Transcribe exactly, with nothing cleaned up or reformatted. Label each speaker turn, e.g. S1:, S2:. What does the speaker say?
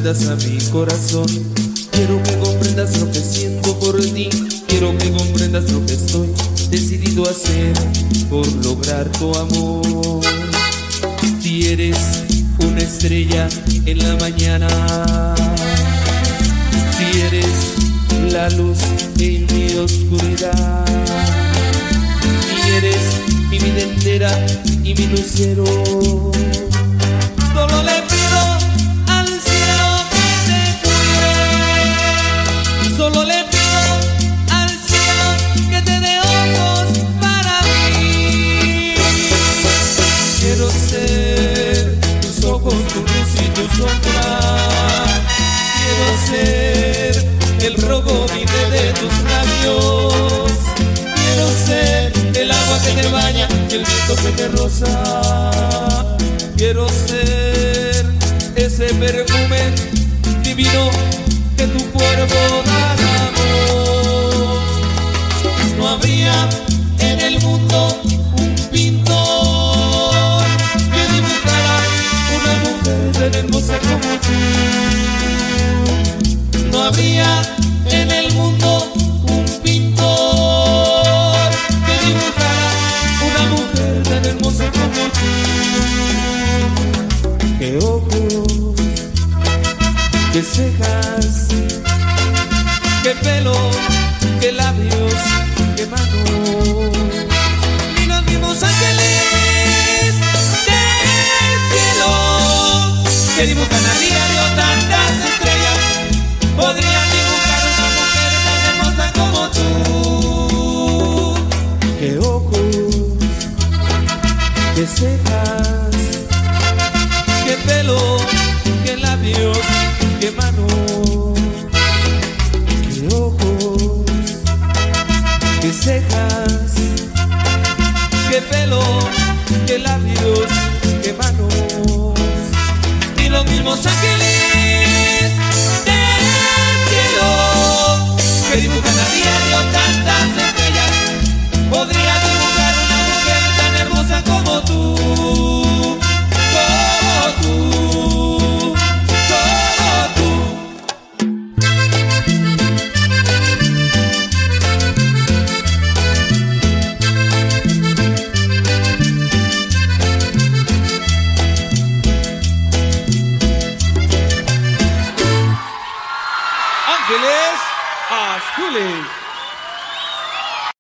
S1: comprendas a mi corazón. Quiero que comprendas lo que siento por ti. Quiero que comprendas lo que estoy decidido a hacer por lograr tu amor. Si eres una estrella en la mañana, si eres la luz en mi oscuridad, si eres mi vida entera y mi lucero, solo le pido al cielo que te cuide. Solo le pido al cielo que te dé ojos para mí. Quiero ser tus ojos, tu luz y tu sombra. Quiero ser el rojo vive de tus labios. Quiero ser el agua que te baña y el viento que te roza. Quiero ser ese perfume divino que tu cuerpo da al amor. No habría en el mundo un pintor que dibujara una mujer tan hermosa como tú. No habría en el mundo un pintor que dibujara una mujer tan hermosa como tú. Qué ojos, qué cejas, qué pelo, qué labios, qué manos. Y los mismos ángeles del cielo que dibujan a diario tantas estrellas podrían dibujar una mujer tan hermosa como tú. Qué ojos, qué cejas, qué pelo, qué labios, qué manos. Qué ojos, qué cejas, qué pelo, qué labios, qué manos. Y los mismos ángeles del cielo que dibujan a diario tantas estrellas podrían dibujar una mujer tan hermosa como tú. Como tú, como tú. Ángeles Azules.